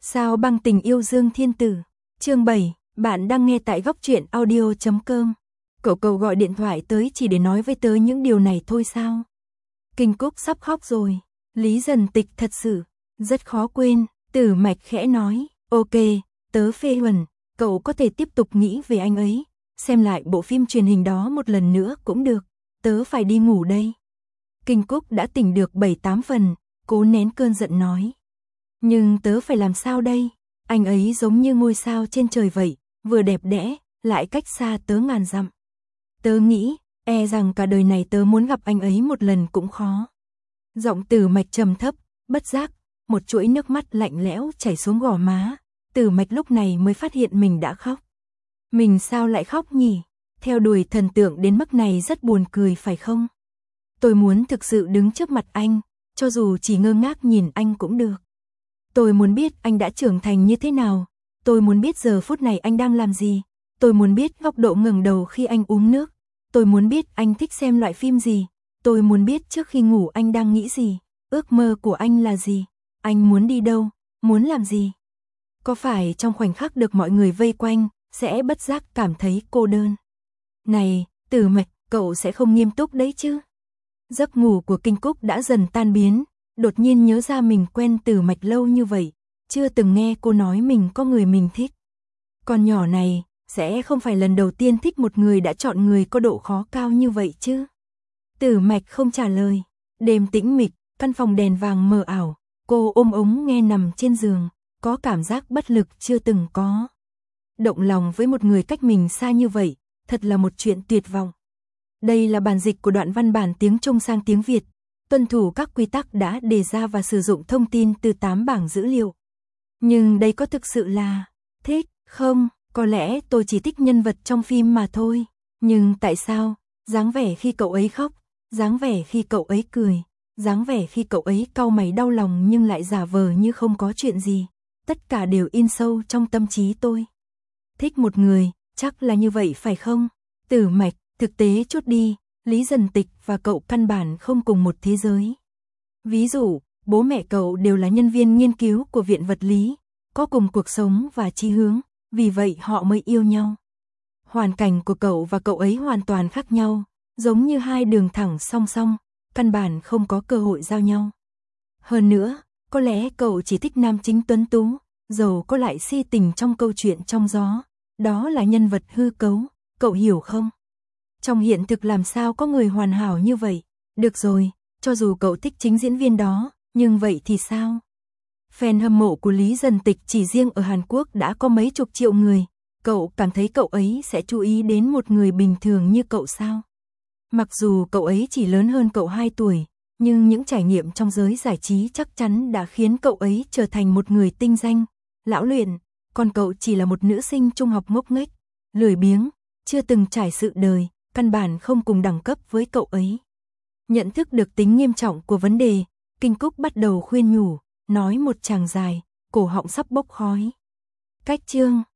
Sao băng tình yêu Dương Thiên Tử. Chương 7, bạn đang nghe tại góc truyện audio.com. Cậu gọi điện thoại tới chỉ để nói với tớ những điều này thôi sao? Kinh Cúc sắp khóc rồi. Lý Dần Tịch thật sự rất khó quên. Tử Mạch khẽ nói, ok, tớ phê chuẩn, cậu có thể tiếp tục nghĩ về anh ấy, xem lại bộ phim truyền hình đó một lần nữa cũng được, tớ phải đi ngủ đây. Kinh Cúc đã tỉnh được 7-8 phần, cố nén cơn giận nói. Nhưng tớ phải làm sao đây? Anh ấy giống như ngôi sao trên trời vậy, vừa đẹp đẽ, lại cách xa tớ ngàn dặm. Tớ nghĩ, rằng cả đời này tớ muốn gặp anh ấy một lần cũng khó. Giọng Tử Mạch trầm thấp, bất giác, một chuỗi nước mắt lạnh lẽo chảy xuống gò má. Tử Mạch lúc này mới phát hiện mình đã khóc. Mình sao lại khóc nhỉ? Theo đuổi thần tượng đến mức này rất buồn cười phải không? Tôi muốn thực sự đứng trước mặt anh, cho dù chỉ ngơ ngác nhìn anh cũng được. Tôi muốn biết anh đã trưởng thành như thế nào. Tôi muốn biết giờ phút này anh đang làm gì. Tôi muốn biết góc độ ngẩng đầu khi anh uống nước. Tôi muốn biết anh thích xem loại phim gì. Tôi muốn biết trước khi ngủ anh đang nghĩ gì. Ước mơ của anh là gì. Anh muốn đi đâu, muốn làm gì. Có phải trong khoảnh khắc được mọi người vây quanh, sẽ bất giác cảm thấy cô đơn. Này, Tử Mạch, cậu sẽ không nghiêm túc đấy chứ. Giấc ngủ của Kinh Cúc đã dần tan biến. Đột nhiên nhớ ra mình quen Tử Mạch lâu như vậy, chưa từng nghe cô nói mình có người mình thích. Con nhỏ này, sẽ không phải lần đầu tiên thích một người đã chọn người có độ khó cao như vậy chứ. Tử Mạch không trả lời. Đêm tĩnh mịch, căn phòng đèn vàng mờ ảo, cô ôm ống nghe nằm trên giường, có cảm giác bất lực chưa từng có. Động lòng với một người cách mình xa như vậy, thật là một chuyện tuyệt vọng. Đây là bản dịch của đoạn văn bản tiếng Trung sang tiếng Việt. Tuân thủ các quy tắc đã đề ra và sử dụng thông tin từ 8 bảng dữ liệu. Nhưng đây có thực sự là thích không? Có lẽ tôi chỉ thích nhân vật trong phim mà thôi. Nhưng tại sao? Dáng vẻ khi cậu ấy khóc, dáng vẻ khi cậu ấy cười, dáng vẻ khi cậu ấy cau mày đau lòng nhưng lại giả vờ như không có chuyện gì. Tất cả đều in sâu trong tâm trí tôi. Thích một người, chắc là như vậy phải không? Tử Mạch, thực tế chút đi. Lý Dần Tịch và cậu căn bản không cùng một thế giới. Ví dụ, bố mẹ cậu đều là nhân viên nghiên cứu của Viện Vật lý, có cùng cuộc sống và chí hướng, vì vậy họ mới yêu nhau. Hoàn cảnh của cậu và cậu ấy hoàn toàn khác nhau, giống như hai đường thẳng song song, căn bản không có cơ hội giao nhau. Hơn nữa, có lẽ cậu chỉ thích nam chính tuấn tú, dầu có lại si tình trong câu chuyện trong gió, đó là nhân vật hư cấu, cậu hiểu không? Trong hiện thực làm sao có người hoàn hảo như vậy? Được rồi, cho dù cậu thích chính diễn viên đó, nhưng vậy thì sao? Fan hâm mộ của Lý Dần Tịch chỉ riêng ở Hàn Quốc đã có mấy chục triệu người. Cậu cảm thấy cậu ấy sẽ chú ý đến một người bình thường như cậu sao? Mặc dù cậu ấy chỉ lớn hơn cậu 2 tuổi, nhưng những trải nghiệm trong giới giải trí chắc chắn đã khiến cậu ấy trở thành một người tinh danh, lão luyện, còn cậu chỉ là một nữ sinh trung học ngốc nghếch, lười biếng, chưa từng trải sự đời. Căn bản không cùng đẳng cấp với cậu ấy. Nhận thức được tính nghiêm trọng của vấn đề, Kinh Cúc bắt đầu khuyên nhủ, nói một tràng dài, cổ họng sắp bốc khói. Cách chương